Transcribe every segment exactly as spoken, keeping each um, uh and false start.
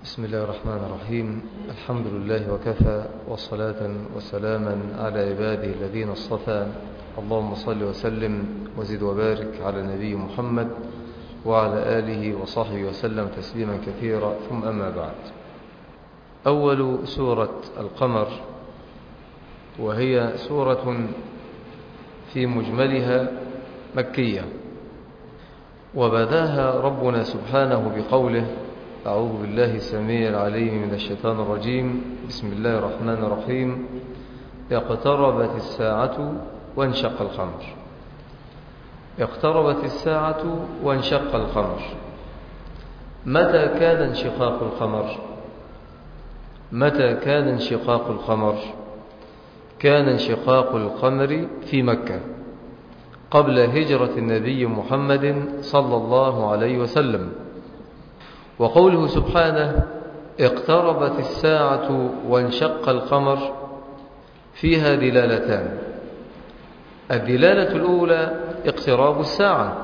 بسم الله الرحمن الرحيم. الحمد لله وكفى، والصلاة وسلاما على عباده الذين اصطفى. اللهم صل وسلم وزد وبارك على نبي محمد وعلى آله وصحبه وسلم تسليما كثيرا، ثم أما بعد. أول سورة القمر، وهي سورة في مجملها مكية، وبداها ربنا سبحانه بقوله: أعوذ بالله السميع العليم من الشيطان الرجيم. بسم الله الرحمن الرحيم. اقتربت الساعة وانشق القمر. اقتربت الساعة وانشق القمر. متى كان انشقاق القمر؟ متى كان انشقاق القمر؟ كان انشقاق القمر في مكة قبل هجرة النبي محمد صلى الله عليه وسلم. وقوله سبحانه: اقتربت الساعة وانشق القمر، فيها دلالتان. الدلالة الأولى اقتراب الساعة،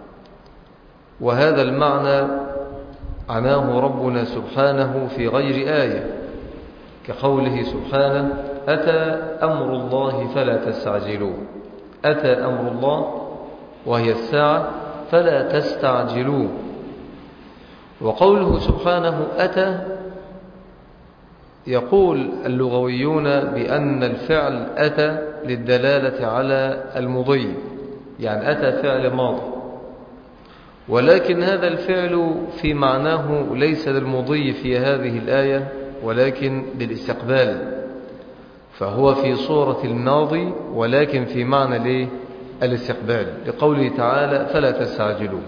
وهذا المعنى عناه ربنا سبحانه في غير آية، كقوله سبحانه: أتى أمر الله فلا تستعجلوه. أتى أمر الله وهي الساعة فلا تستعجلوه. وقوله سبحانه أتى، يقول اللغويون بأن الفعل أتى للدلالة على المضي، يعني أتى فعل ماضي، ولكن هذا الفعل في معناه ليس للمضي في هذه الآية، ولكن للاستقبال، فهو في صورة الماضي ولكن في معنى ليه؟ الاستقبال، لقوله تعالى: فلا تستعجلوا.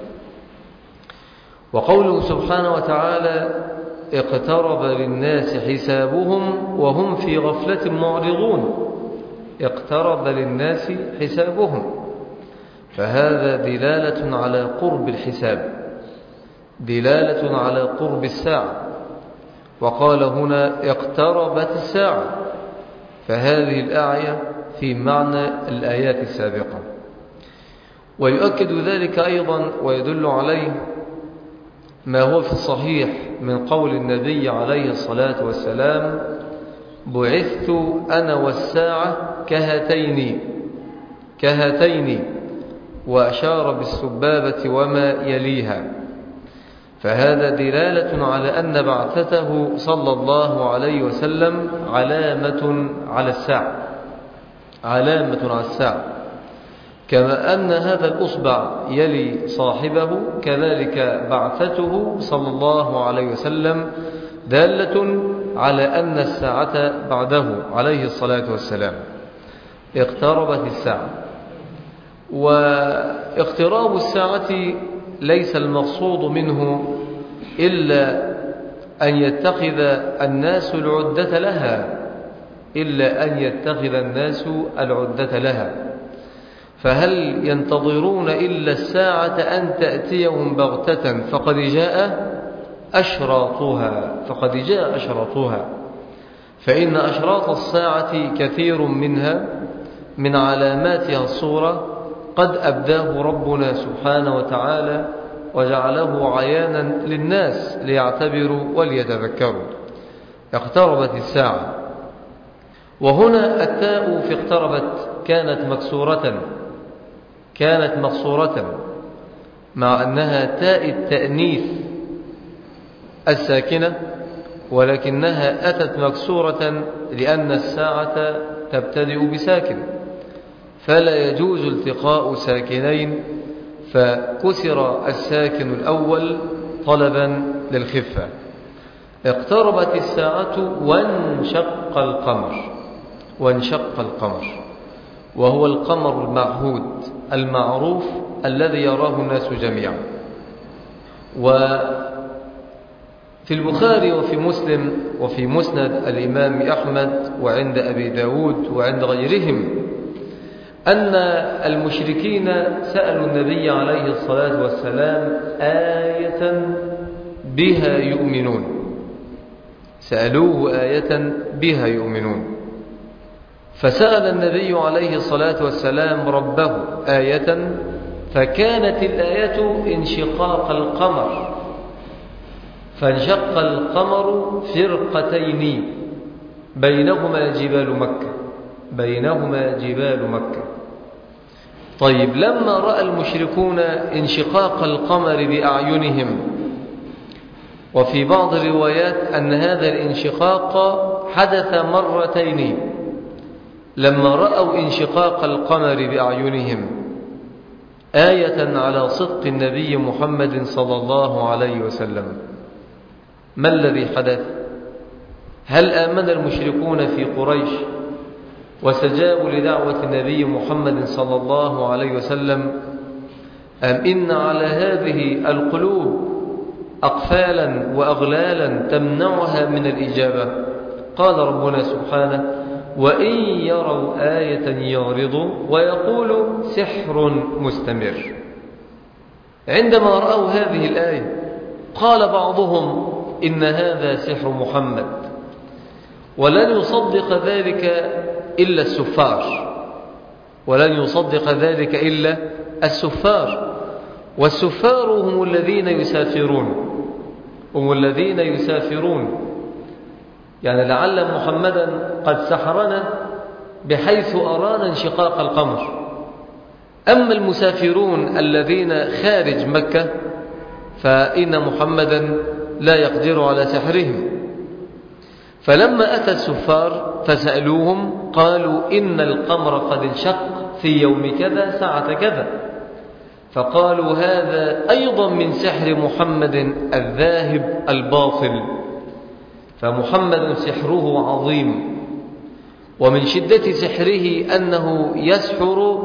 وقوله سبحانه وتعالى: اقترب للناس حسابهم وهم في غفلة معرضون. اقترب للناس حسابهم، فهذا دلالة على قرب الحساب، دلالة على قرب الساعة. وقال هنا: اقتربت الساعة، فهذه الآية في معنى الآيات السابقة. ويؤكد ذلك أيضا ويدل عليه ما هو في الصحيح من قول النبي عليه الصلاة والسلام: بعثت أنا والساعة كهاتين كهاتين، وأشار بالسبابة وما يليها. فهذا دلالة على أن بعثته صلى الله عليه وسلم علامة على الساعة، علامة على الساعة، كما أن هذا الأصبع يلي صاحبه، كذلك بعثته صلى الله عليه وسلم دالة على أن الساعة بعده عليه الصلاة والسلام. اقتربت الساعة. واقتراب الساعة ليس المقصود منه إلا أن يتخذ الناس العدة لها، إلا أن يتخذ الناس العدة لها. فهل ينتظرون إلا الساعة أن تأتيهم بغتة فقد جاء أشراطها فقد جاء أشراطها فإن أشراط الساعة كثير منها من علاماتها الصورة قد أبداه ربنا سبحانه وتعالى وجعله عيانا للناس ليعتبروا وليتذكروا. اقتربت الساعة. وهنا التاء في اقتربت كانت مكسورة كانت مقصورة مع أنها تاء التأنيث الساكنة، ولكنها أتت مكسورة لأن الساعة تبتدئ بساكن، فلا يجوز التقاء ساكنين، فكسر الساكن الأول طلبا للخفة. اقتربت الساعة وانشق القمر. وانشق القمر، وهو القمر المعهود المعروف الذي يراه الناس جميعا. وفي البخاري وفي مسلم وفي مسند الإمام أحمد وعند أبي داود وعند غيرهم أن المشركين سألوا النبي عليه الصلاة والسلام آية بها يؤمنون، سألوه آية بها يؤمنون، فسأل النبي عليه الصلاة والسلام ربه آية، فكانت الآية انشقاق القمر، فانشق القمر فرقتين بينهما جبال مكة بينهما جبال مكة. طيب لما رأى المشركون انشقاق القمر بأعينهم، وفي بعض الروايات أن هذا الانشقاق حدث مرتين، لما رأوا انشقاق القمر بأعينهم آية على صدق النبي محمد صلى الله عليه وسلم، ما الذي حدث؟ هل آمن المشركون في قريش واستجابوا لدعوة النبي محمد صلى الله عليه وسلم، أم إن على هذه القلوب أقفالا وأغلالا تمنعها من الإجابة؟ قال ربنا سبحانه: وإن يروا آية يعرضوا ويقولوا سحر مستمر. عندما رأوا هذه الآية قال بعضهم إن هذا سحر محمد، ولن يصدق ذلك إلا السفار ولن يصدق ذلك إلا السفار والسفار هم الذين يسافرون هم الذين يسافرون يعني لعل محمدا قد سحرنا بحيث أرانا انشقاق القمر. أما المسافرون الذين خارج مكة فإن محمدا لا يقدر على سحرهم. فلما أتى السفار فسألوهم قالوا إن القمر قد انشق في يوم كذا ساعة كذا، فقالوا هذا أيضا من سحر محمد الذاهب الباطل. فمحمد سحره عظيم، ومن شدة سحره أنه يسحر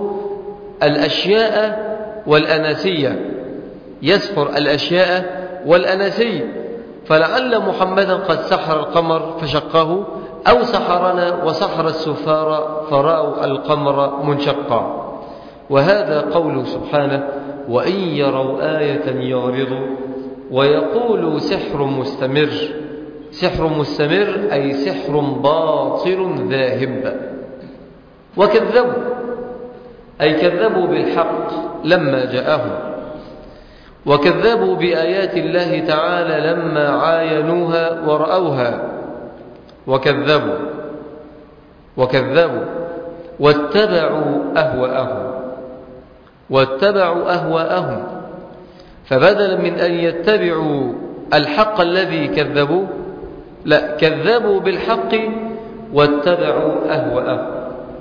الأشياء والأناسية يسحر الأشياء والأناسية فلعل محمدا قد سحر القمر فشقه، أو سحرنا وسحر السفار فرأوا القمر منشقا. وهذا قوله سبحانه: وإن يروا آية يعرضوا ويقولوا سحر مستمر. سحر مستمر أي سحر باطل ذاهب. وكذبوا أي كذبوا بالحق لما جاءهم، وكذبوا بآيات الله تعالى لما عاينوها ورأوها، وكذبوا وكذبوا واتبعوا أهواءهم واتبعوا أهواءهم فبدلا من أن يتبعوا الحق الذي كذبوا، لا، كذبوا بالحق واتبعوا أهواءهم.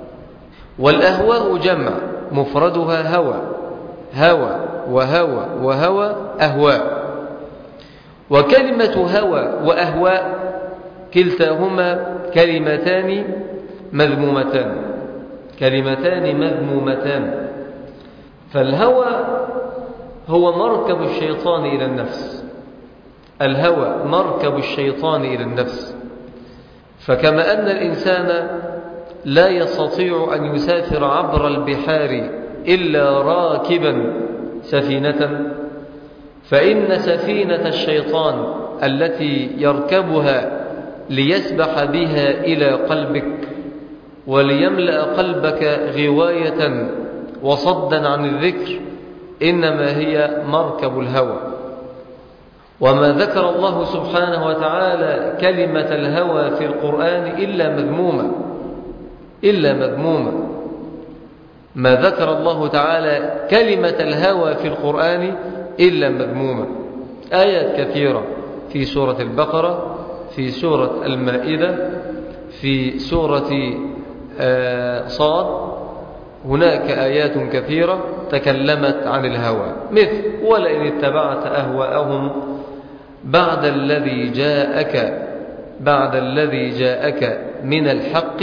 والأهواء جمع مفردها هوى هوى وهوى وهوى أهواء. وكلمة هوى وأهواء كلتاهما كلمتان مذمومتان كلمتان مذمومتان. فالهوى هو مركب الشيطان إلى النفس الهوى مركب الشيطان إلى النفس. فكما أن الإنسان لا يستطيع أن يسافر عبر البحار إلا راكبا سفينة، فإن سفينة الشيطان التي يركبها ليسبح بها إلى قلبك وليملأ قلبك غواية وصدا عن الذكر إنما هي مركب الهوى. وما ذكر الله سبحانه وتعالى كلمة الهوى في القرآن إلا مذمومة إلا مذمومة ما ذكر الله تعالى كلمة الهوى في القرآن إلا مذمومة. آيات كثيرة في سورة البقرة، في سورة المائدة، في سورة صاد، هناك آيات كثيرة تكلمت عن الهوى، مثل ولئن اتبعت أهواءهم بعد الذي جاءك بعد الذي جاءك من الحق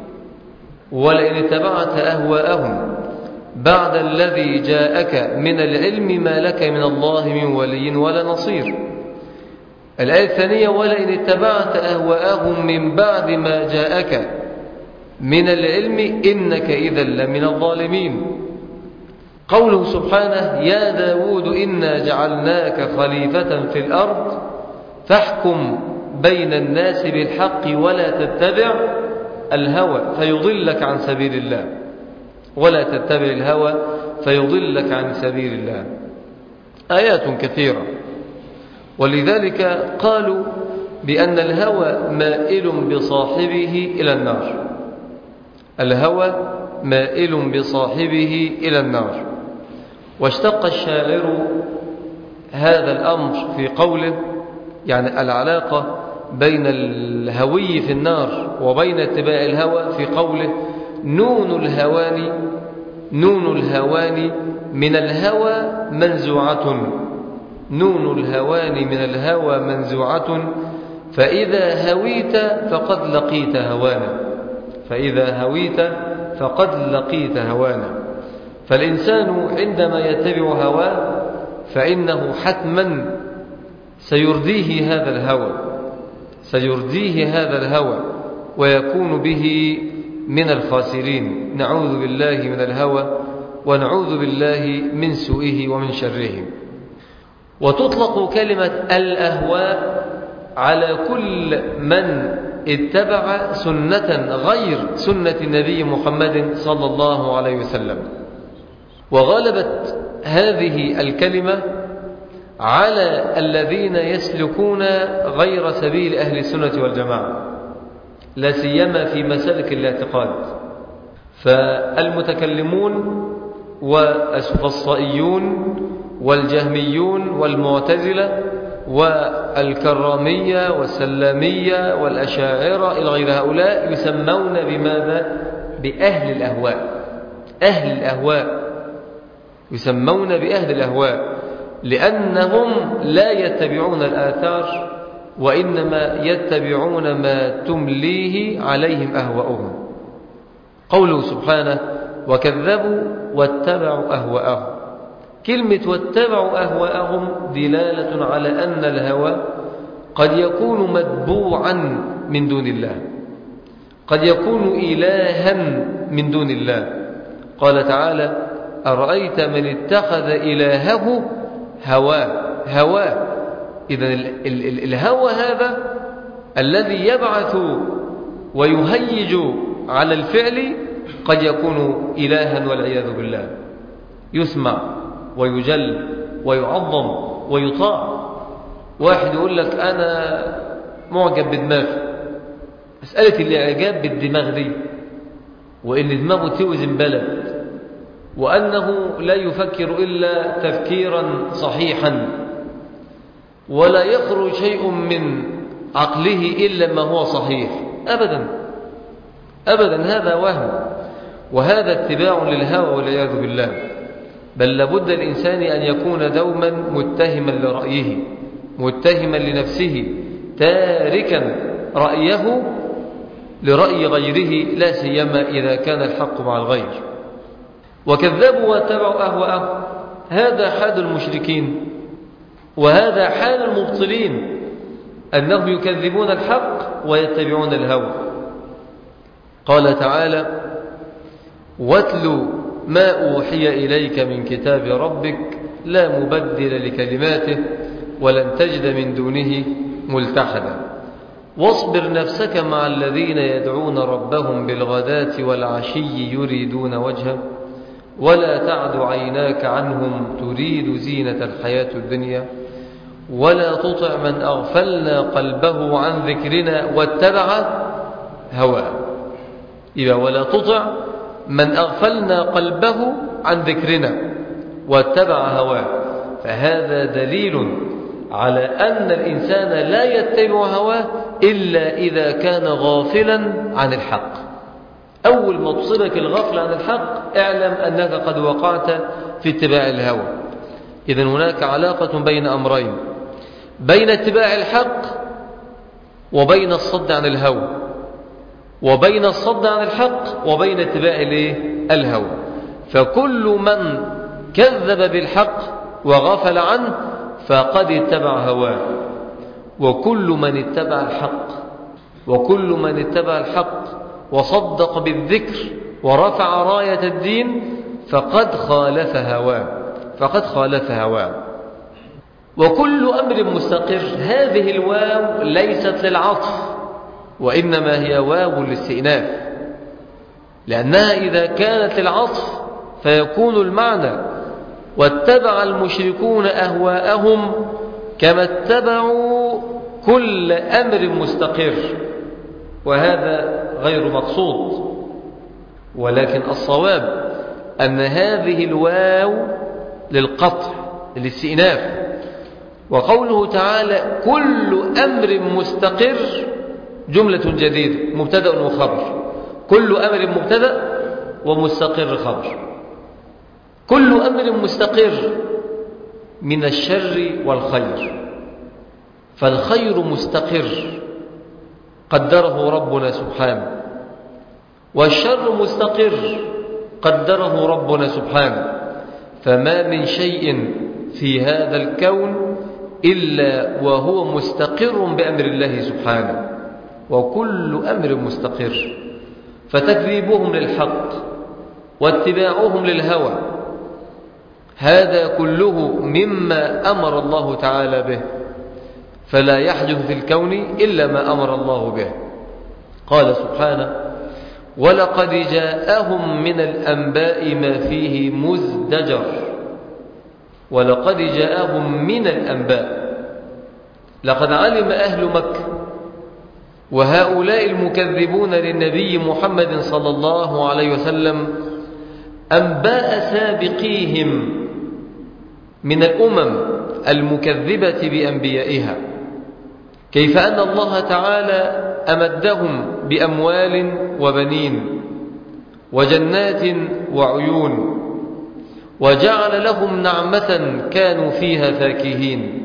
ولئن اتبعت أهواءهم بعد الذي جاءك من العلم ما لك من الله من ولي ولا نصير. الآية الثانية: ولئن اتبعت أهواءهم من بعد ما جاءك من العلم إنك إذا لمن الظالمين. قوله سبحانه: يا داود إنا جعلناك خليفة في الأرض فاحكم بين الناس بالحق ولا تتبع الهوى فيضلك عن سبيل الله ولا تتبع الهوى فيضلك عن سبيل الله. آيات كثيرة. ولذلك قالوا بأن الهوى مائل بصاحبه إلى النار. الهوى مائل بصاحبه إلى النار. واشتق الشاعر هذا الأمر في قوله، يعني العلاقة بين الهوي في النار وبين اتباع الهوى، في قوله نون الهوان نون الهوان من الهوى منزوعة نون الهوان من الهوى منزوعة فإذا هويت فقد لقيت هوانا فإذا هويت فقد لقيت هوانا. فالإنسان عندما يتبع هواه فإنه حتما سيرديه هذا الهوى سيرديه هذا الهوى ويكون به من الخاسرين. نعوذ بالله من الهوى ونعوذ بالله من سوءه ومن شره. وتطلق كلمة الأهواء على كل من اتبع سنة غير سنة النبي محمد صلى الله عليه وسلم. وغلبت هذه الكلمة على الذين يسلكون غير سبيل أهل السنة والجماعة، لا سيما في مسالك الاعتقاد. فالمتكلمون والسفصائيون والجهميون والمعتزلة والكرامية والسلامية والأشاعرة إلى غير هؤلاء يسمون بماذا؟ بأهل الأهواء. أهل الأهواء يسمون بأهل الأهواء لأنهم لا يتبعون الآثار وإنما يتبعون ما تمليه عليهم أهواؤهم. قوله سبحانه وكذبوا واتبعوا أهواءهم. كلمة واتبعوا أهواءهم دلالة على أن الهوى قد يكون متبوعا من دون الله، قد يكون إلها من دون الله. قال تعالى أرأيت من اتخذ إلهه هواه هواه إذن ال ال ال الهوى هذا الذي يبعث ويهيج على الفعل قد يكون إلها والعياذ بالله، يسمع ويجل ويعظم ويطاع. واحد يقول لك أنا معجب بدماغي. مسألة الإعجاب بالدماغ دي وإن دماغه توزن بلد وأنه لا يفكر إلا تفكيرا صحيحا ولا يخرج شيء من عقله إلا ما هو صحيح، أبدا أبدا، هذا وهم وهذا اتباع للهوى والعياذ بالله. بل لابد الإنسان أن يكون دوما متهما لرأيه، متهما لنفسه، تاركا رأيه لرأي غيره، لا سيما إذا كان الحق مع الغير. وكذبوا واتبعوا أهواءهم، هذا حال المشركين وهذا حال المبطلين، أنهم يكذبون الحق ويتبعون الهوى. قال تعالى واتل ما أوحي إليك من كتاب ربك لا مبدل لكلماته ولن تجد من دونه ملتحدا واصبر نفسك مع الذين يدعون ربهم بالغداة والعشي يريدون وجهه ولا تعد عيناك عنهم تريد زينة الحياة الدنيا ولا تطع من أغفلنا قلبه عن ذكرنا واتبع هواه. إذا ولا تطع من أغفلنا قلبه عن ذكرنا واتبع هواه، فهذا دليل على أن الإنسان لا يتبع هواه إلا إذا كان غافلا عن الحق. أول ما تصيبك الغفل عن الحق اعلم أنك قد وقعت في اتباع الهوى. إذن هناك علاقة بين أمرين، بين اتباع الحق وبين الصد عن الهوى، وبين الصد عن الحق وبين اتباع الهوى. فكل من كذب بالحق وغفل عنه فقد اتبع هواه، وكل من اتبع الحق وكل من اتبع الحق وصدق بالذكر ورفع راية الدين فقد خالف هواه فقد خالف هواه. وكل أمر مستقر، هذه الواو ليست للعطف وإنما هي واو الاستئناف، لأنها إذا كانت للعطف فيكون المعنى واتبع المشركون أهواءهم كما اتبعوا كل أمر مستقر، وهذا غير مقصود، ولكن الصواب أن هذه الواو للقطع للاستئناف، وقوله تعالى كل أمر مستقر جملة جديدة مبتدأ وخبر، كل أمر مبتدأ ومستقر خبر. كل أمر مستقر من الشر والخير، فالخير مستقر قدره ربنا سبحانه، والشر مستقر قدره ربنا سبحانه، فما من شيء في هذا الكون إلا وهو مستقر بأمر الله سبحانه، وكل أمر مستقر. فتكذيبهم للحق واتباعهم للهوى هذا كله مما أمر الله تعالى به، فلا يحدث في الكون إلا ما أمر الله به. قال سبحانه ولقد جاءهم من الأنباء ما فيه مزدجر، ولقد جاءهم من الأنباء، لقد علم أهل مكة وهؤلاء المكذبون للنبي محمد صلى الله عليه وسلم أنباء سابقيهم من الأمم المكذبة بأنبيائها، كيف أن الله تعالى أمدهم بأموال وبنين وجنات وعيون، وجعل لهم نعمة كانوا فيها فاكهين،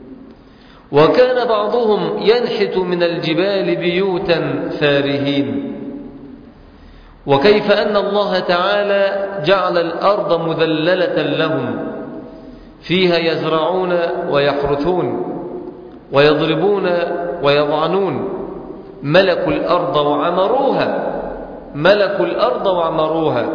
وكان بعضهم ينحت من الجبال بيوتا فارهين، وكيف أن الله تعالى جعل الأرض مذللة لهم فيها يزرعون ويحرثون ويضربون ويضعنون، ملكوا الأرض وعمروها، ملكوا الأرض وعمروها.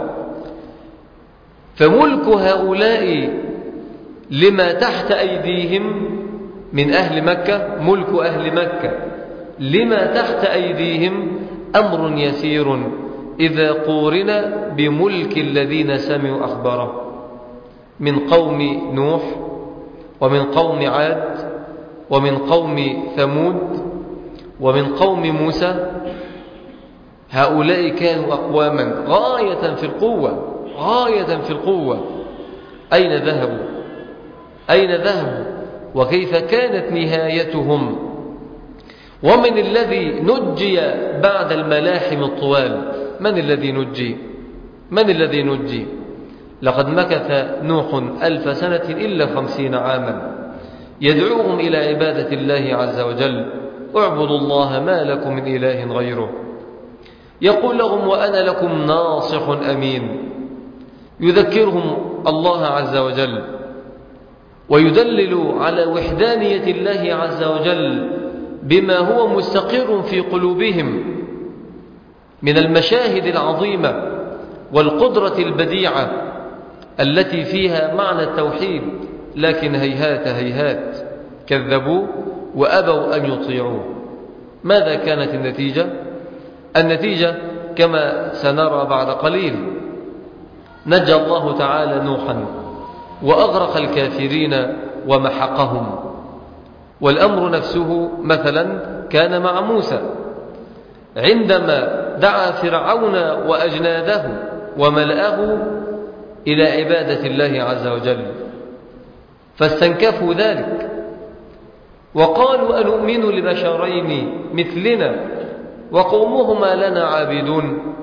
فملك هؤلاء لما تحت أيديهم من أهل مكة، ملك أهل مكة لما تحت أيديهم أمر يسير إذا قورن بملك الذين سمعوا أخباره من قوم نوح ومن قوم عاد ومن قوم ثمود ومن قوم موسى. هؤلاء كانوا أقواما غاية في القوة، غاية في القوة. أين ذهبوا؟ أين ذهبوا؟ وكيف كانت نهايتهم؟ ومن الذي نجي بعد الملاحم الطوال؟ من الذي نجي؟ من الذي نجي؟ لقد مكث نوح ألف سنة إلا خمسين عاما يدعوهم إلى عبادة الله عز وجل، اعبدوا الله ما لكم من إله غيره. يقول لهم وأنا لكم ناصح أمين، يذكرهم الله عز وجل ويدلل على وحدانية الله عز وجل بما هو مستقر في قلوبهم من المشاهد العظيمة والقدرة البديعة التي فيها معنى التوحيد، لكن هيهات هيهات كذبوا وأبوا أن يطيعوا. ماذا كانت النتيجة؟ النتيجة كما سنرى بعد قليل، نجى الله تعالى نوحا وأغرق الكافرين ومحقهم. والأمر نفسه مثلا كان مع موسى عندما دعا فرعون وأجناده وملأه إلى عبادة الله عز وجل، فاستنكفوا ذلك وقالوا أنؤمن لبشرين مثلنا وقومهما لنا عابدون،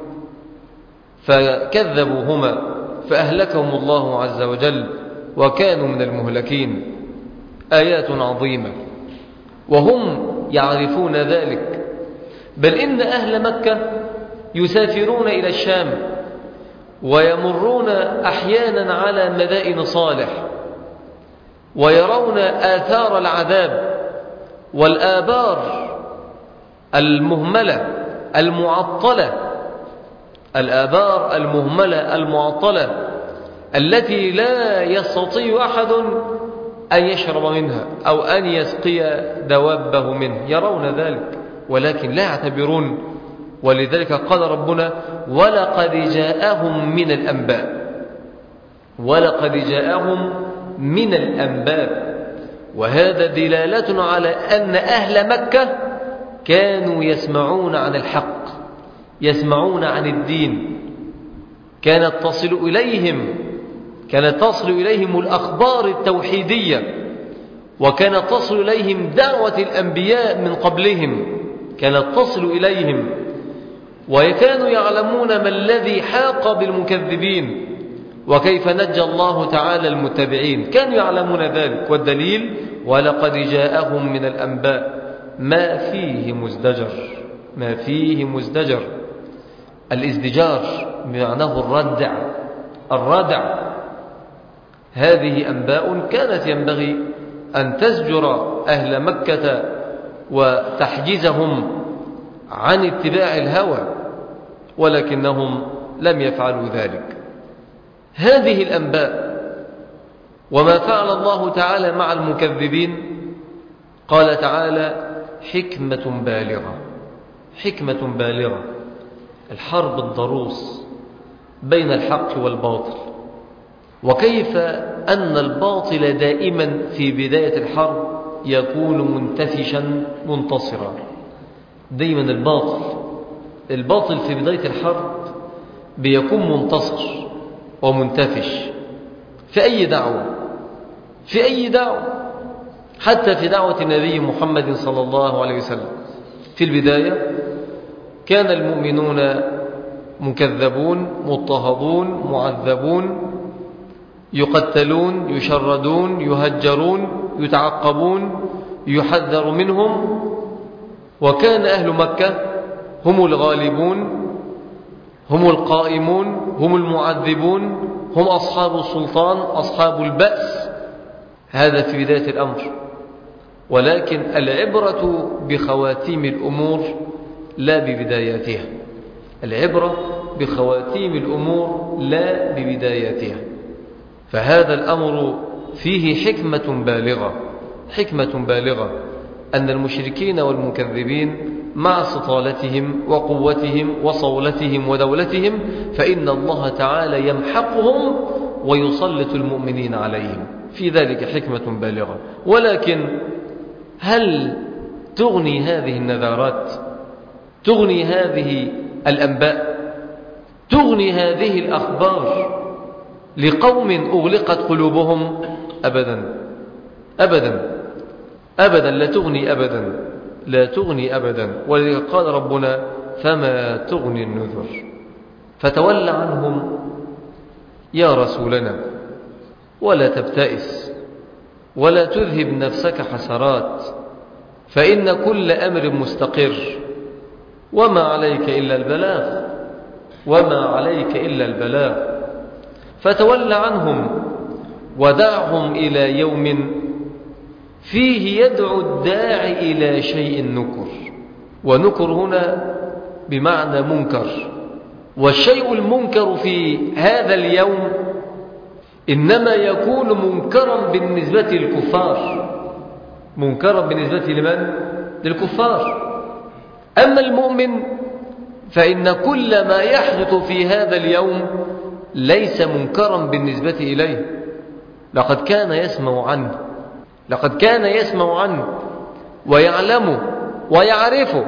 فكذبوهما فأهلكهم الله عز وجل وكانوا من المهلكين. آيات عظيمة وهم يعرفون ذلك، بل إن أهل مكة يسافرون إلى الشام ويمرون أحيانا على مدائن صالح ويرون آثار العذاب والآبار المهملة المعطلة، الآبار المهملة المعطلة التي لا يستطيع أحد أن يشرب منها أو أن يسقي دوابه منه، يرون ذلك ولكن لا يعتبرون. ولذلك قال ربنا ولقد جاءهم من الأنباء، ولقد جاءهم من الأنباء. وهذا دلالة على أن أهل مكة كانوا يسمعون عن الحق، يسمعون عن الدين، كانت تصل إليهم كانت تصل إليهم الأخبار التوحيدية، وكانت تصل إليهم دعوة الأنبياء من قبلهم، كانت تصل إليهم، وكانوا يعلمون ما الذي حاق بالمكذبين وكيف نجى الله تعالى المتبعين، كانوا يعلمون ذلك. والدليل: ولقد جاءهم من الأنباء ما فيه مزدجر ما فيه مزدجر. الازدجار بمعناه الردع الردع هذه أنباء كانت ينبغي أن تزجر أهل مكة وتحجزهم عن اتباع الهوى، ولكنهم لم يفعلوا ذلك. هذه الأنباء وما فعل الله تعالى مع المكذبين، قال تعالى: حكمة بالغة حكمة بالغة. الحرب الضروس بين الحق والباطل، وكيف أن الباطل دائما في بداية الحرب يكون منتفشا منتصرا. دائما الباطل الباطل في بداية الحرب بيكون منتصر ومنتفش في أي دعوة في أي دعوة حتى في دعوة النبي محمد صلى الله عليه وسلم. في البداية كان المؤمنون مكذبون، مضطهدون، معذبون، يقتلون، يشردون، يهجرون، يتعقبون، يحذر منهم. وكان أهل مكة هم الغالبون، هم القائمون، هم المعذبون، هم أصحاب السلطان، أصحاب البأس. هذا في بداية الأمر. ولكن العبرة بخواتيم الأمور لا ببداياتها. العبرة بخواتيم الأمور لا ببداياتها. فهذا الأمر فيه حكمة بالغة حكمة بالغة أن المشركين والمكذبين مع استطالتهم وقوتهم وصولتهم ودولتهم، فإن الله تعالى يمحقهم ويسلط المؤمنين عليهم، في ذلك حكمة بالغة. ولكن هل تغني هذه النذارات، تغني هذه الأنباء، تغني هذه الأخبار لقوم أغلقت قلوبهم؟ أبدا أبدا أبدا لا تغني أبدا لا تغني أبدا. ولذلك قال ربنا: فما تغني النذر. فتول عنهم يا رسولنا، ولا تبتئس ولا تذهب نفسك حسرات، فإن كل أمر مستقر، وما عليك إلا البلاغ وما عليك إلا البلاغ. فتول عنهم ودعهم إلى يوم فيه يدعو الداعي إلى شيء نكر. ونكر هنا بمعنى منكر. والشيء المنكر في هذا اليوم إنما يكون منكرا بالنسبة للكفار. منكرا بالنسبة لمن؟ للكفار. أما المؤمن فإن كل ما يحدث في هذا اليوم ليس منكرا بالنسبة إليه. لقد كان يسمع عنه لقد كان يسمع عنه ويعلمه ويعرفه.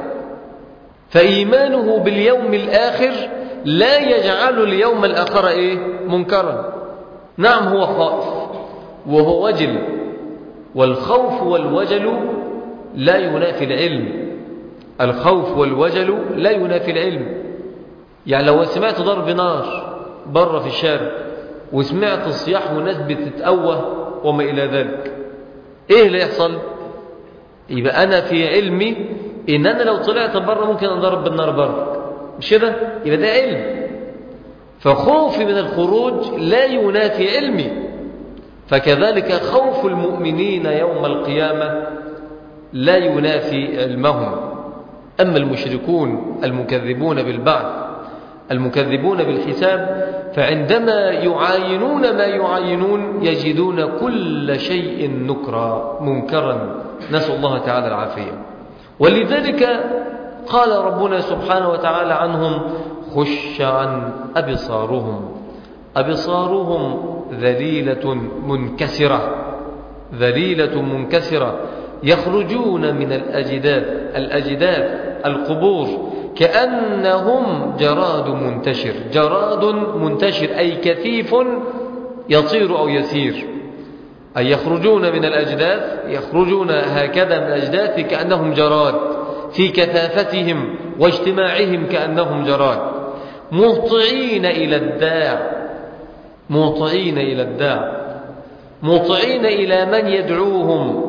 فإيمانه باليوم الآخر لا يجعل اليوم الآخر إيه؟ منكرا. نعم، هو خائف وهو وجل، والخوف والوجل لا ينافي العلم. الخوف والوجل لا ينافي العلم. يعني لو سمعت ضرب نار بره في الشارع وسمعت الصياح وناس بتتأوه وما إلى ذلك، إيه اللي يحصل؟ يبقى أنا في علمي إن أنا لو طلعت بره ممكن أضرب بالنار بره، مش كده؟ يبقى ده علم. فخوفي من الخروج لا ينافي علمي. فكذلك خوف المؤمنين يوم القيامة لا ينافي علمهم. أما المشركون المكذبون بالبعث، المكذبون بالحساب، فعندما يعاينون ما يعاينون يجدون كل شيء نكرا منكرا، نسأل الله تعالى العافية. ولذلك قال ربنا سبحانه وتعالى عنهم: خش عن أبصارهم. أبصارهم ذليلة منكسرة ذليلة منكسرة يخرجون من الأجداث الأجداث القبور كأنهم جراد منتشر. جراد منتشر أي كثيف يطير أو يسير، أي يخرجون من الأجداث، يخرجون هكذا من الأجداث كأنهم جراد في كثافتهم واجتماعهم كأنهم جراد، مهطعين إلى الداع مهطعين إلى الداع مهطعين إلى من يدعوهم،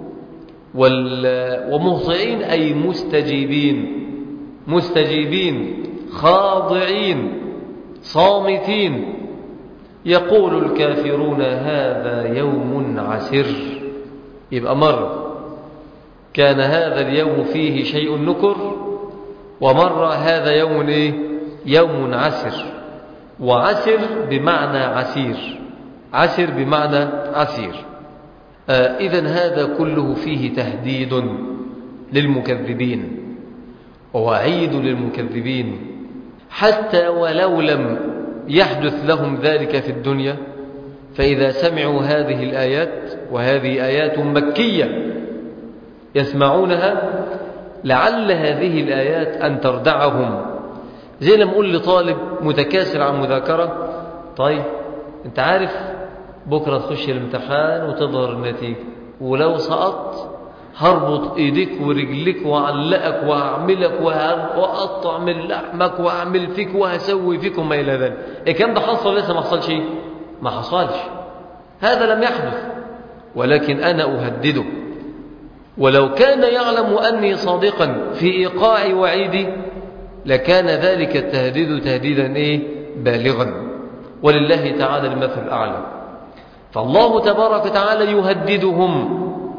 ومهطعين أي مستجيبين مستجيبين خاضعين صامتين. يقول الكافرون هذا يوم عسر. يبقى مر كان هذا اليوم فيه شيء نكر، ومر هذا يوم إيه؟ يوم عسر. وعسر بمعنى عسير، عسر بمعنى عسير. آه إذن هذا كله فيه تهديد للمكذبين ووعيد للمكذبين، حتى ولو لم يحدث لهم ذلك في الدنيا، فإذا سمعوا هذه الآيات، وهذه آيات مكية يسمعونها، لعل هذه الآيات أن تردعهم. زي لما أقول لطالب متكاسل عن مذاكرة، طيب أنت عارف بكرة تخش الامتحان وتظهر النتيجة، ولو سقطت هربط ايديك ورجلك وعلقك وهعملك وهقطع من لحمك وهعمل فيك وهسوي فيك وما الى ذلك. الكلام ده حصل لسه ما حصلش؟ ما حصلش، هذا لم يحدث، ولكن انا اهدده. ولو كان يعلم اني صادقا في ايقاع وعيدي لكان ذلك التهديد تهديدا ايه؟ بالغا. ولله تعالى المثل الاعلى. فالله تبارك وتعالى يهددهم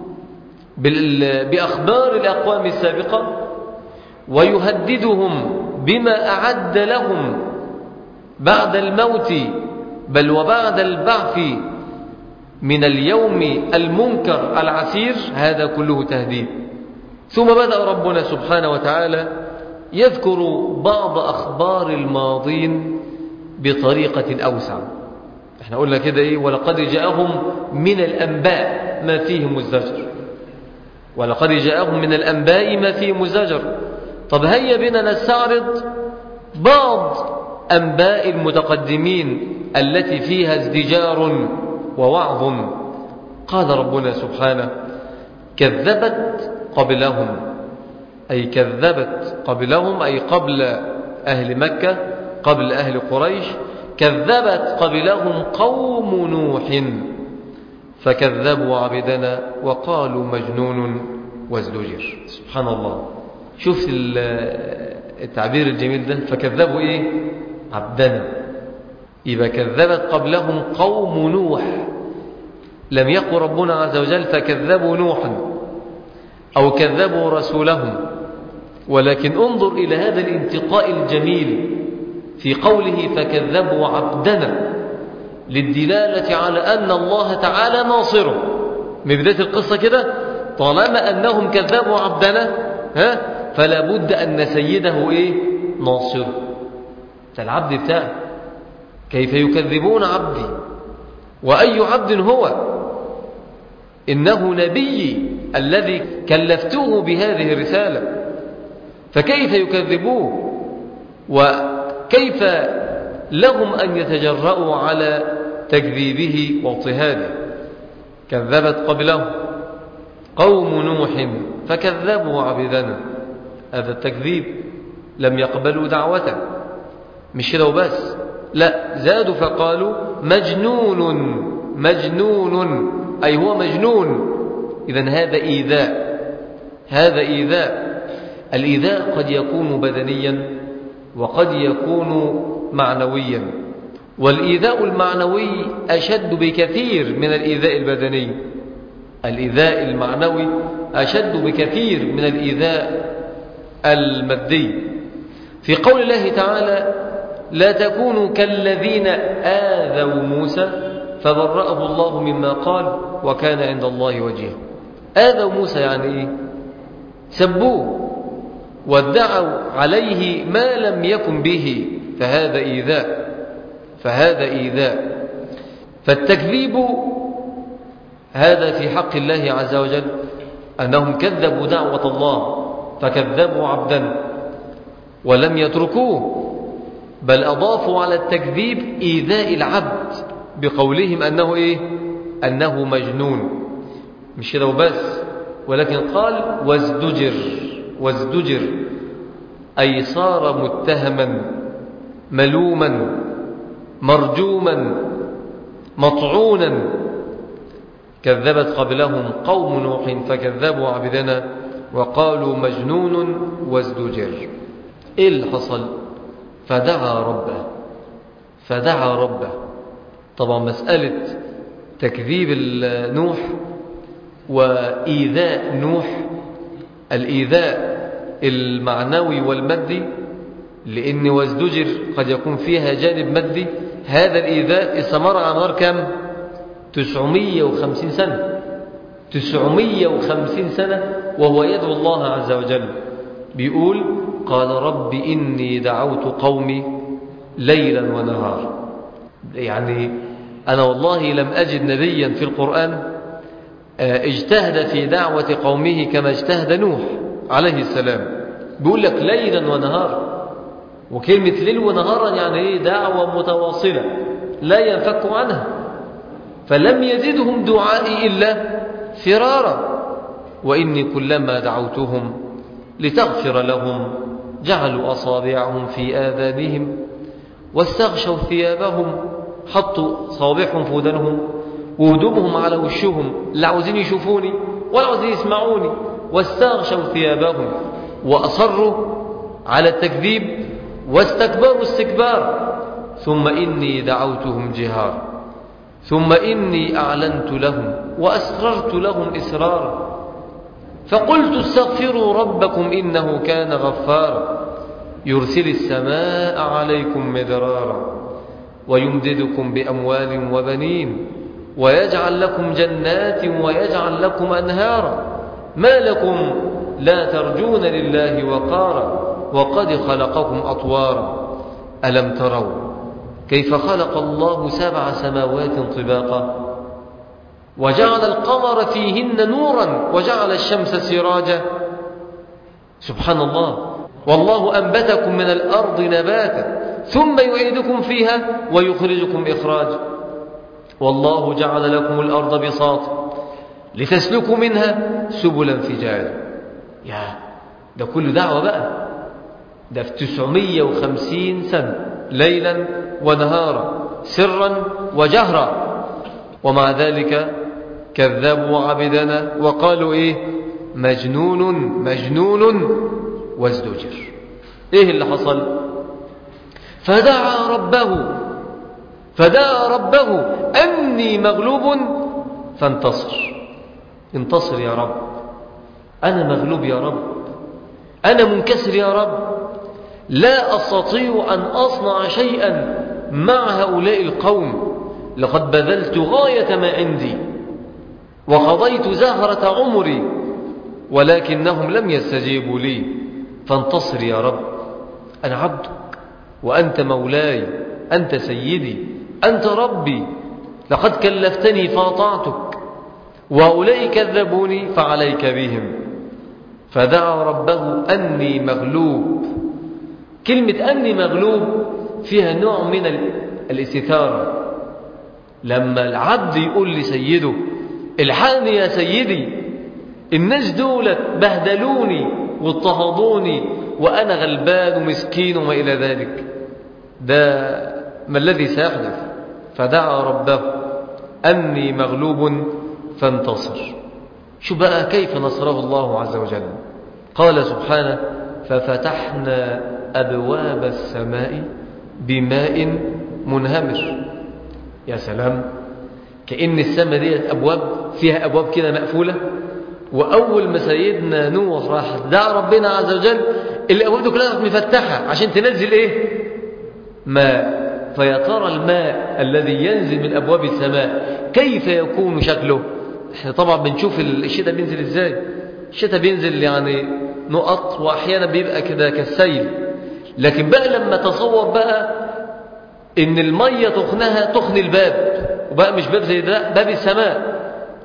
بأخبار الأقوام السابقة، ويهددهم بما أعد لهم بعد الموت بل وبعد البعث من اليوم المنكر العسير. هذا كله تهديد. ثم بدأ ربنا سبحانه وتعالى يذكر بعض أخبار الماضين بطريقة أوسع. احنا قلنا كده ايه؟ ولقد جاءهم من الأنباء ما فيه مزدجر، ولقد جاءهم من الأنباء ما فيه مزدجر. طب هيا بنا نستعرض بعض أنباء المتقدمين التي فيها ازدجار ووعظ. قال ربنا سبحانه: كذبت قبلهم، أي كذبت قبلهم أي قبل أهل مكة، قبل أهل قريش، كذبت قبلهم قوم نوح فكذبوا عبدنا وقالوا مجنون وازدجر. سبحان الله، شوف التعبير الجميل ده، فكذبوا ايه؟ عبدنا. يبقى كذبت قبلهم قوم نوح، لم يقل ربنا عز وجل فكذبوا نوحا أو كذبوا رسولهم، ولكن انظر إلى هذا الانتقاء الجميل في قوله فكذبوا عبدنا، للدلالة على أن الله تعالى ناصره. من بداية القصة كده، طالما أنهم كذبوا عبدنا ها فلا بد أن سيده إيه؟ ناصره. العبد بتاعه، كيف يكذبون عبدي؟ وأي عبد هو؟ إنه نبي الذي كلفته بهذه الرسالة، فكيف يكذبوه؟ وكيف لهم أن يتجرؤوا على تكذيبه واضطهاده؟ كذبت قبلهم قوم نوح فكذبوا عبدنا. هذا التكذيب، لم يقبلوا دعوته. مش كده وبس، لا، زادوا فقالوا مجنون مجنون، أي هو مجنون. إذن هذا إيذاء، هذا إيذاء. الإيذاء قد يكون بدنيا وقد يكون معنويا، والإيذاء المعنوي أشد بكثير من الإيذاء البدني. الإيذاء المعنوي أشد بكثير من الإيذاء المادي. في قول الله تعالى: لا تكونوا كالذين آذوا موسى فبرأه الله مما قال وكان عند الله وجيها. آذوا موسى يعني إيه؟ سبوه وادعوا عليه ما لم يكن به، فهذا إيذاء، فهذا إيذاء. فالتكذيب هذا في حق الله عز وجل، أنهم كذبوا دعوة الله فكذبوا عبدا ولم يتركوه، بل أضافوا على التكذيب إيذاء العبد بقولهم أنه إيه؟ أنه مجنون. مش كده وبس، ولكن قال وازدجر. وازدجر أي صار متهما ملوما مرجوما مطعونا. كذبت قبلهم قوم نوح فكذبوا عبدنا وقالوا مجنون وازدجر. إيه اللي حصل؟ فدعا ربه فدعا ربه طبعا مسألة تكذيب نوح وإيذاء نوح، الإيذاء المعنوي والمادي، لأن وازدجر قد يكون فيها جانب مادي. هذا الإيذاء استمر على مدار كم؟ تسعمائة وخمسين سنة. تسعمائة وخمسين سنة وهو يدعو الله عز وجل، بيقول قال رب إني دعوت قومي ليلا ونهارا. يعني أنا والله لم أجد نبيا في القرآن اجتهد في دعوة قومه كما اجتهد نوح عليه السلام. بيقول لك ليلا ونهارا، وكلمة ليل ونهارا يعني ايه؟ دعوة متواصلة لا ينفك عنها. فلم يزدهم دعائي إلا فرارا، وإني كلما دعوتهم لتغفر لهم جعلوا أصابعهم في آذانهم واستغشوا ثيابهم، حطوا صوابعهم في ودانهم وهدومهم على وشهم، لا عاوزين يشوفوني ولا عاوزين يسمعوني، واستغشوا ثيابهم وأصروا على التكذيب واستكبروا استكبار. ثم إني دعوتهم جهارا ثم إني أعلنت لهم وأسررت لهم إسرارا فقلت استغفروا ربكم إنه كان غفارا يرسل السماء عليكم مدرارا ويمددكم بأموال وبنين ويجعل لكم جنات ويجعل لكم أنهارا ما لكم لا ترجون لله وقارا وقد خلقكم أطوارا ألم تروا كيف خلق الله سبع سماوات طباقا وجعل القمر فيهن نورا وجعل الشمس سراجا. سبحان الله. والله أنبتكم من الأرض نباتا ثم يعيدكم فيها ويخرجكم إخراجا والله جعل لكم الأرض بساطا لتسلكوا منها سبلا فجاجا. يا ده كل دعوة بقى، ده في تسعمائة وخمسين سنة ليلا ونهارا سرا وجهرا، ومع ذلك كذبوا عبدنا وقالوا إيه؟ مجنون مجنون وازدجر. إيه اللي حصل؟ فدعا ربه فدعا ربه أني مغلوب فانتصر. انتصر يا رب، أنا مغلوب يا رب، أنا منكسر يا رب، لا أستطيع أن أصنع شيئا مع هؤلاء القوم، لقد بذلت غاية ما عندي وقضيت زهرة عمري ولكنهم لم يستجيبوا لي، فانتصر يا رب، أنا عبدك وأنت مولاي، أنت سيدي، أنت ربي، لقد كلفتني فأطعتك وهؤلاء كذبوني فعليك بهم. فدعا ربه أني مغلوب. كلمة أني مغلوب فيها نوع من الاستثارة. لما العبد يقول لسيده الحقني يا سيدي، الناس دولت بهدلوني واضطهدوني وأنا غلبان ومسكين وما إلى ذلك، ده ما الذي سيحدث؟ فدعا ربه أني مغلوب فانتصر. شو بقى كيف نصره الله عز وجل؟ قال سبحانه ففتحنا أبواب السماء بماء منهمر. يا سلام، كأن السماء دي أبواب، فيها أبواب كده مقفولة، وأول ما سيدنا نوح راح دعا ربنا عز وجل الأبواب دي كلها مفتحة عشان تنزل إيه؟ ماء. فيا ترى الماء الذي ينزل من أبواب السماء كيف يكون شكله؟ احنا طبعا بنشوف الشتاء بينزل ازاي، الشتاء بينزل يعني نقط وأحيانا بيبقى كده كالسيل، لكن بقى لما تصور بقى ان المية تخنها تخني الباب، وبقى مش باب زي ده، باب السماء،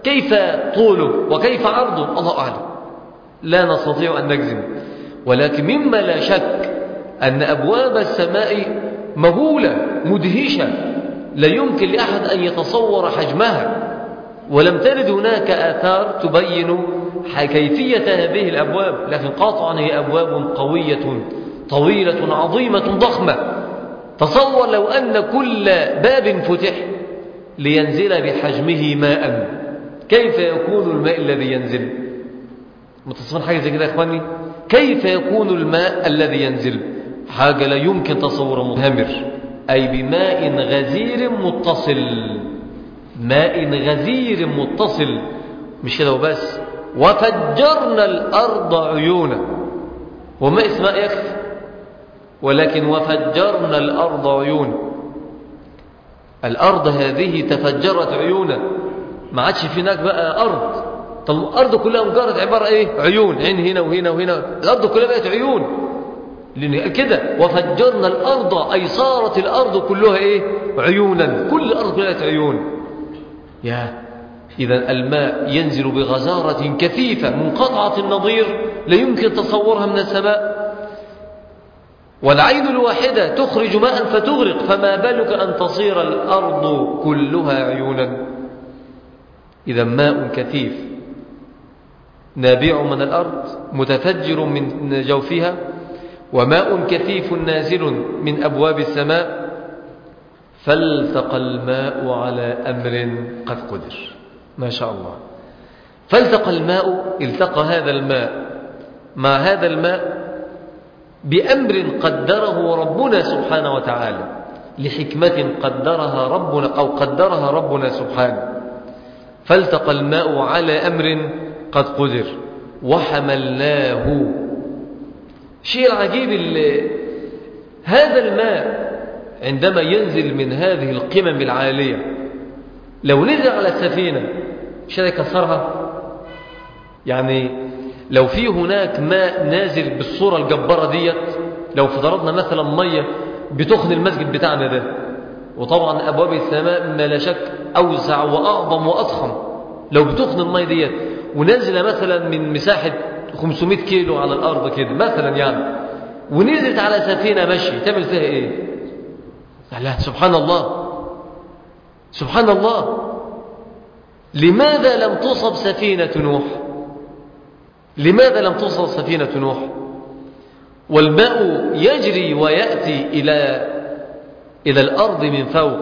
كيف طوله وكيف عرضه الله أعلم، لا نستطيع أن نجزم. ولكن مما لا شك أن أبواب السماء مهولة مدهشة، لا يمكن لأحد أن يتصور حجمها، ولم ترد هناك آثار تبين كيفية هذه الأبواب، لكن قاطعا هي أبواب قوية طويلة عظيمة ضخمة. تصور لو أن كل باب فتح لينزل بحجمه ماء، كيف يكون الماء الذي ينزل؟ متصور حاجة زي كده يا إخواني؟ كيف يكون الماء الذي ينزل؟ حاجة لا يمكن تصور منهمر، أي بماء غزير متصل، ماء غزير متصل. مش كده وبس، وفجرنا الأرض عيونا، وما اسماء يكفي، ولكن وفجرنا الأرض عيونا. الأرض هذه تفجرت عيونا، ما عادش في هناك بقى أرض. طب الأرض كلها مجرد عبارة إيه؟ عيون، عين هنا وهنا وهنا، الأرض كلها بقت عيون. لأن كده وفجرنا الأرض أي صارت الأرض كلها إيه؟ عيونا، كل الأرض كلها بقت عيون. يا إذا الماء ينزل بغزارة كثيفة منقطعة النظير لا يمكن تصورها من السماء، والعين الواحدة تخرج ماء فتغرق، فما بالك أن تصير الأرض كلها عيونا. إذا ماء كثيف نابع من الأرض متفجر من جوفها، وماء كثيف نازل من أبواب السماء. فالتقى الماء على أمر قد قدر، ما شاء الله. فالتقى الماء، التقى هذا الماء مع هذا الماء بأمر قدره ربنا سبحانه وتعالى، لحكمة قدرها ربنا أو قدرها ربنا سبحانه. فالتقى الماء على أمر قد قدر وحملناه. شيء العجيب اللي هذا الماء عندما ينزل من هذه القمم العالية، لو نزل على السفينة مش هيكسرها؟ يعني لو في هناك ماء نازل بالصورة الجبارة ديت، لو فرضنا مثلا مية بتخن المسجد بتاعنا ده، وطبعا أبواب السماء ما لا شك أوسع وأعظم وأضخم، لو بتخن المية ديت ونزل مثلا من مساحة خمسمائة كيلو على الأرض كده مثلا يعني، ونزلت على سفينة مشي، تعمل فيها إيه؟ لا سبحان الله، سبحان الله. لماذا لم تصب سفينة نوح؟ لماذا لم تصب سفينة نوح؟ والماء يجري ويأتي إلى إلى الأرض من فوق،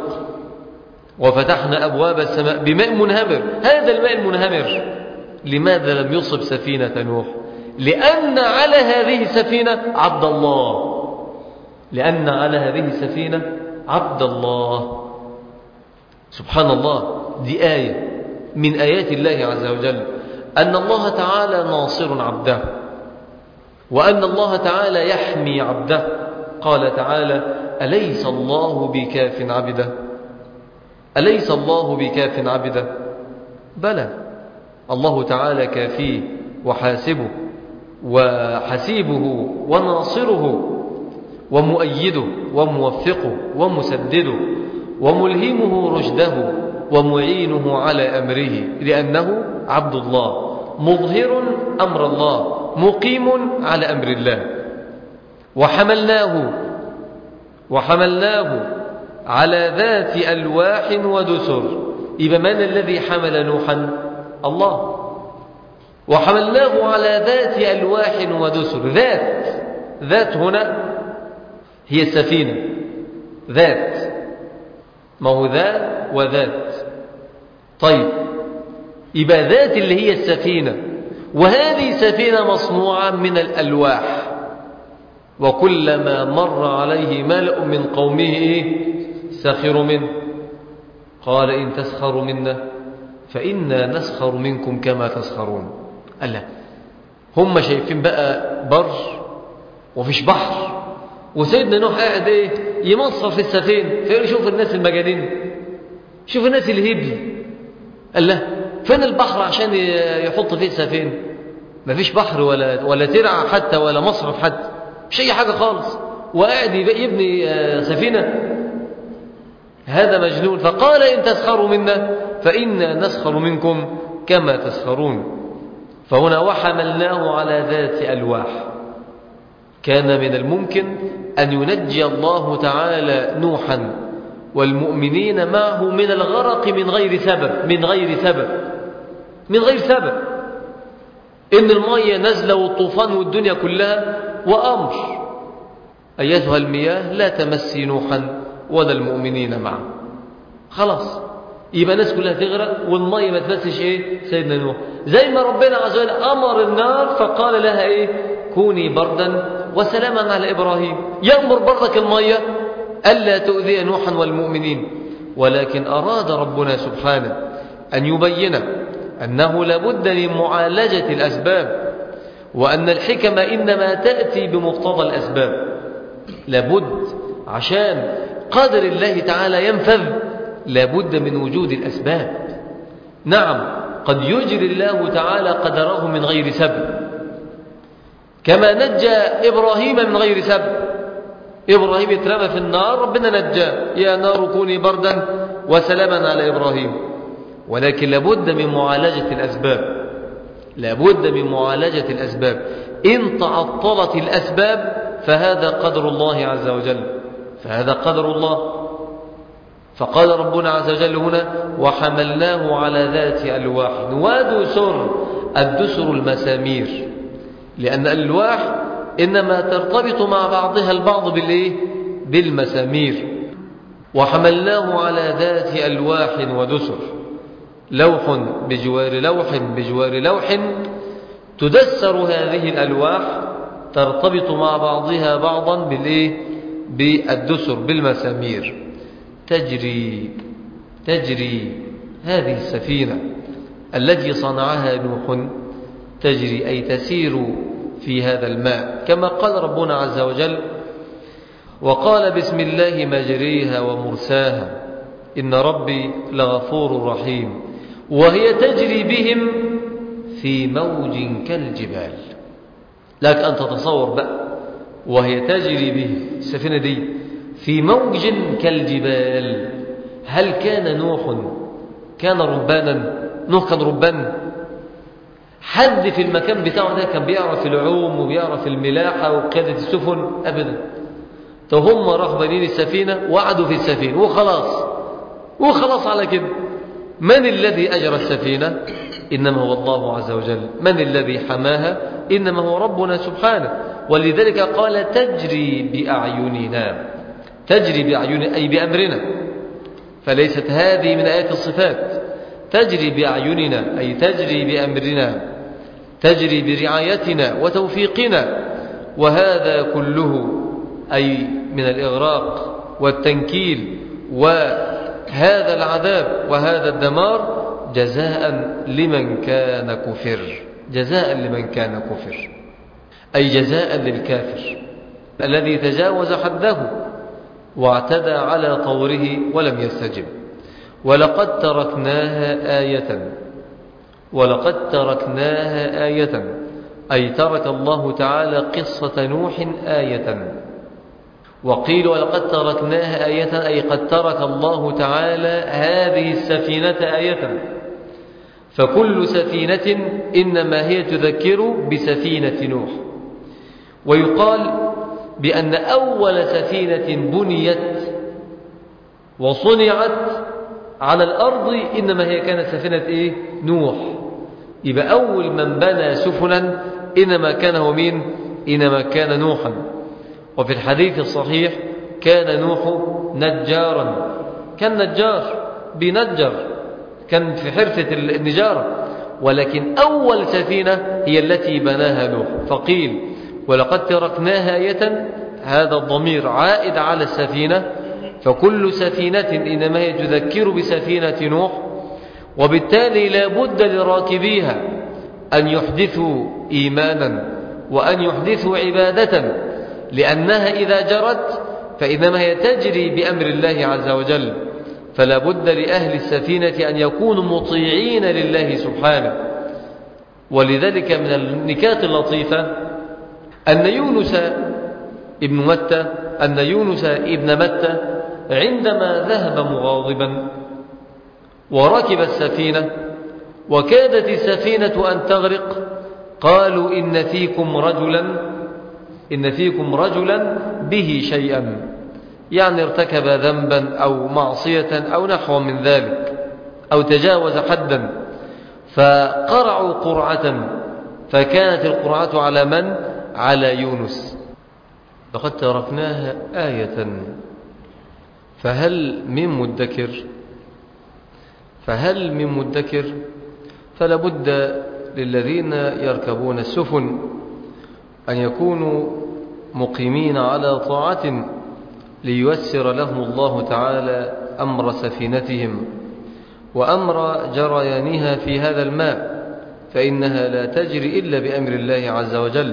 وفتحنا أبواب السماء بماء منهمر. هذا الماء المنهمر لماذا لم يصب سفينة نوح؟ لأن على هذه السفينة عبد الله، لأن على هذه السفينة عبد الله. سبحان الله، دي آية من آيات الله عز وجل، أن الله تعالى ناصر عبده، وأن الله تعالى يحمي عبده. قال تعالى: أليس الله بكاف عبده؟ أليس الله بكاف عبده؟ بلى، الله تعالى كافيه وحاسبه وحسيبه وناصره ومؤيده وموفقه ومسدده وملهمه رشده ومعينه على أمره، لأنه عبد الله مظهر أمر الله مقيم على أمر الله. وحملناه وحملناه على ذات ألواح ودسر. إذا من الذي حمل نوحا؟ الله. وحملناه على ذات ألواح ودسر. ذات ذات هنا هي السفينة، ذات، ما هو ذات وذات. طيب، يبقى ذات اللي هي السفينة، وهذه سفينة مصنوعة من الألواح. وكلما مر عليه ملأ من قومه سخروا منه، قال إن تسخروا منا فإنا نسخر منكم كما تسخرون. ألا هم شايفين بقى بر وفيش بحر، وسيدنا نوح قاعد ايه يمصر في السفينة، فيقول شوف الناس المجانين، شوف الناس الهبل. ألا فين البحر عشان يحط فيه السفينة؟ مفيش بحر ولا ولا ترعى حتى ولا مصرف حتى، مش أي حاجة خالص، وقاعد يبني سفينة. هذا مجنون. فقال إن تسخروا منا فإنا نسخر منكم كما تسخرون. فهنا وحملناه على ذات ألواح. كان من الممكن أن ينجي الله تعالى نوحا والمؤمنين معه من الغرق من غير سبب من غير سبب من غير سبب إن المية نزلة والطوفان والدنيا كلها وأمر أيتها المياه لا تمسي نوحا ولا المؤمنين معه. خلاص يبقى الناس كلها تغرق والمية ما تمسش إيه سيدنا نوح. زي ما ربنا عز وجل أمر النار فقال لها إيه كوني بردا وسلاما على إبراهيم. يأمر برك المية ألا تؤذي نوحا والمؤمنين. ولكن أراد ربنا سبحانه أن يبين أنه لابد من معالجة الأسباب وأن الحكمة إنما تأتي بمقتضى الأسباب. لابد عشان قدر الله تعالى ينفذ لابد من وجود الأسباب. نعم قد يجري الله تعالى قدره من غير سبب كما نجى إبراهيم من غير سبب. إبراهيم اترمى في النار ربنا نجاه يا نار كوني بردا وسلاما على إبراهيم. ولكن لابد من معالجة الأسباب لابد من معالجة الأسباب. إن تعطلت الأسباب فهذا قدر الله عز وجل فهذا قدر الله. فقال ربنا عز وجل هنا وحملناه على ذات ألواح. ودسر الدسر المسامير لأن الألواح إنما ترتبط مع بعضها البعض بالإيه؟ بالمسامير. وحملناه على ذات ألواح ودسر لوح بجوار لوح بجوار لوح تدسر هذه الألواح ترتبط مع بعضها بعضا بالإيه؟ بالدسر بالمسامير. تجري تجري هذه السفينة التي صنعها نوح تجري أي تسير في هذا الماء كما قال ربنا عز وجل وقال بسم الله مجريها ومرساها إن ربي لغفور رحيم. وهي تجري بهم في موج كالجبال. لك أن تتصور بقى وهي تجري به السفينة دي في موج كالجبال. هل كان نوح كان ربانا؟ نوح كان ربان؟ حد في المكان بتاعه ده كان بيعرف العوم وبيعرف الملاحة وقيادة السفن؟ أبدا. فهم رهبانين السفينة وقعدوا في السفينة وخلاص وخلاص على كده. من الذي أجرى السفينة؟ إنما هو الله عز وجل. من الذي حماها؟ إنما هو ربنا سبحانه. ولذلك قال تجري بأعيننا. تجري بأعيننا أي بأمرنا. فليست هذه من آيات الصفات. تجري بأعيننا أي تجري بأمرنا تجري برعايتنا وتوفيقنا. وهذا كله أي من الإغراق والتنكيل وهذا العذاب وهذا الدمار جزاء لمن كان كفر. جزاء لمن كان كفر أي جزاء للكافر الذي تجاوز حده واعتدى على طوره ولم يستجب. ولقد تركناها آية ولقد تركناها آية أي ترك الله تعالى قصة نوح آية. وقيل ولقد تركناها آية أي قد ترك الله تعالى هذه السفينة آية. فكل سفينة إنما هي تذكر بسفينة نوح. ويقال بأن أول سفينة بنيت وصنعت على الأرض إنما هي كانت سفينة إيه؟ نوح. يبقى أول من بنى سفنا إنما كان هو مين؟ إنما كان نوحا. وفي الحديث الصحيح كان نوح نجارا. كان نجار بينجر كان في حرفة النجارة. ولكن أول سفينة هي التي بناها نوح. فقيل ولقد تركناها آية هذا الضمير عائد على السفينة. فكل سفينة إنما هي تذكر بسفينة نوح. وبالتالي لا بد لراكبيها أن يحدثوا إيمانا وأن يحدثوا عبادة لأنها إذا جرت فإنما هي تجري بأمر الله عز وجل. فلا بد لأهل السفينة أن يكونوا مطيعين لله سبحانه. ولذلك من النكات اللطيفة أن يونس ابن متى أن يونس ابن متى عندما ذهب مغاضبا وركب السفينة وكادت السفينة أن تغرق قالوا إن فيكم رجلا إن فيكم رجلا به شيئا، يعني ارتكب ذنبا أو معصية أو نحو من ذلك أو تجاوز حدا، فقرعوا قرعة، فكانت القرعة على من؟ على يونس. لقد تركناها آية فهل من مدكر فهل من مدكر فلا بد للذين يركبون السفن أن يكونوا مقيمين على طاعة لييسر لهم الله تعالى أمر سفينتهم وأمر جريانها في هذا الماء، فإنها لا تجري إلا بأمر الله عز وجل.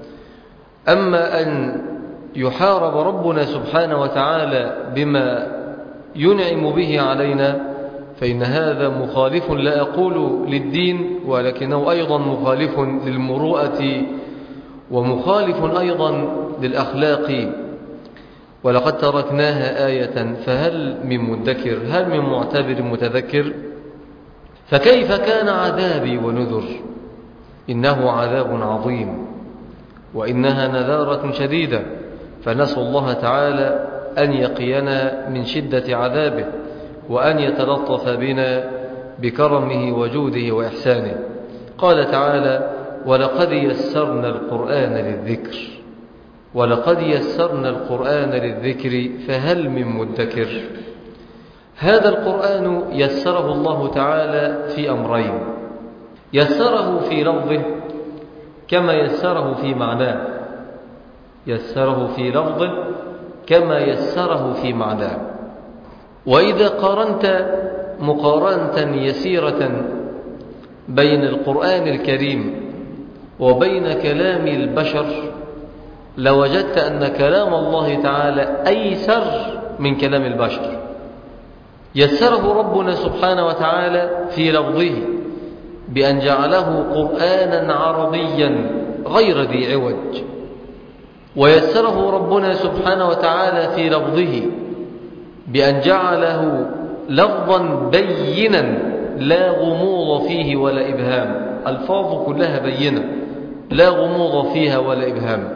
أما أن يحارب ربنا سبحانه وتعالى بما ينعم به علينا فإن هذا مخالف، لا أقول للدين، ولكنه أيضا مخالف للمروءة ومخالف أيضا للأخلاق. ولقد تركناها آية فهل من مدكر، هل من معتبر متذكر؟ فكيف كان عذابي ونذر؟ إنه عذاب عظيم وإنها نذارة شديدة، فنسأل الله تعالى أن يقينا من شدة عذابه وأن يتلطف بنا بكرمه وجوده وإحسانه. قال تعالى: ولقد يسرنا القرآن للذكر ولقد يسرنا القرآن للذكر فهل من مدكر. هذا القرآن يسره الله تعالى في أمرين: يسره في لفظه كما يسره في معناه يسره في لفظه كما يسره في معناه. وإذا قارنت مقارنة يسيرة بين القرآن الكريم وبين كلام البشر لوجدت أن كلام الله تعالى أيسر من كلام البشر. يسره ربنا سبحانه وتعالى في لفظه بأن جعله قرآنا عربيا غير ذي عوج، ويسره ربنا سبحانه وتعالى في لفظه بأن جعله لفظا بينا لا غموض فيه ولا إبهام. الفاظ كلها بينة لا غموض فيها ولا إبهام.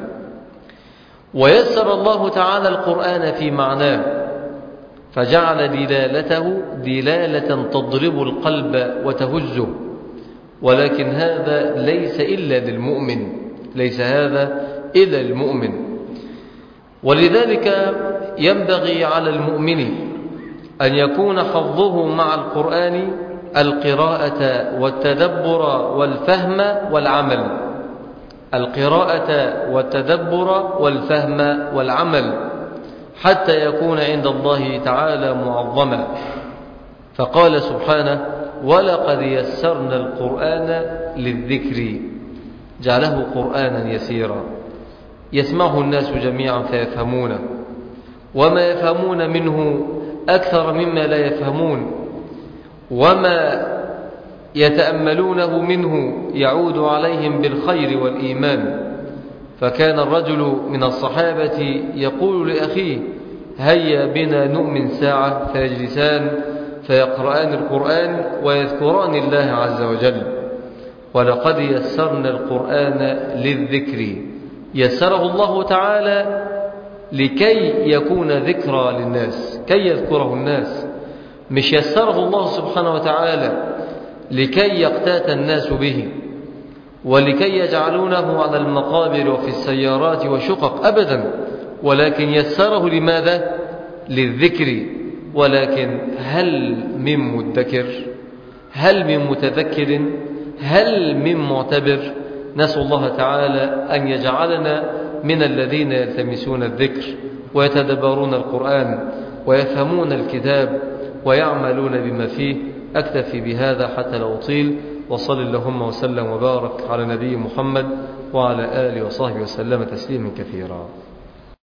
ويسر الله تعالى القرآن في معناه فجعل دلالته دلالة تضرب القلب وتهزه، ولكن هذا ليس إلا للمؤمن ليس هذا إلا للمؤمن. ولذلك ينبغي على المؤمن أن يكون حظه مع القرآن القراءة والتدبر والفهم والعمل القراءة والتدبر والفهم والعمل حتى يكون عند الله تعالى معظما. فقال سبحانه: ولقد يسرنا القرآن للذكر، جعله قرآنا يسيرا يسمعه الناس جميعا فيفهمونه، وما يفهمون منه أكثر مما لا يفهمون، وما يتأملونه منه يعود عليهم بالخير والإيمان. فكان الرجل من الصحابة يقول لأخيه: هيا بنا نؤمن ساعة، فيجلسان فيقرآن القرآن ويذكران الله عز وجل. ولقد يسرنا القرآن للذكر، يسره الله تعالى لكي يكون ذكرى للناس، كي يذكره الناس، مش يسره الله سبحانه وتعالى لكي يقتات الناس به ولكي يجعلونه على المقابر وفي السيارات وشقق أبدا، ولكن يسره لماذا؟ للذكر. ولكن هل من مدكر؟ هل من متذكر؟ هل من معتبر؟ نسأل الله تعالى أن يجعلنا من الذين يلتمسون الذكر ويتدبرون القرآن ويفهمون الكتاب ويعملون بما فيه. أكتفي بهذا حتى لا أطيل، وصل اللهم وسلم وبارك على نبي محمد وعلى آله وصحبه وسلم تسليما كثيرا.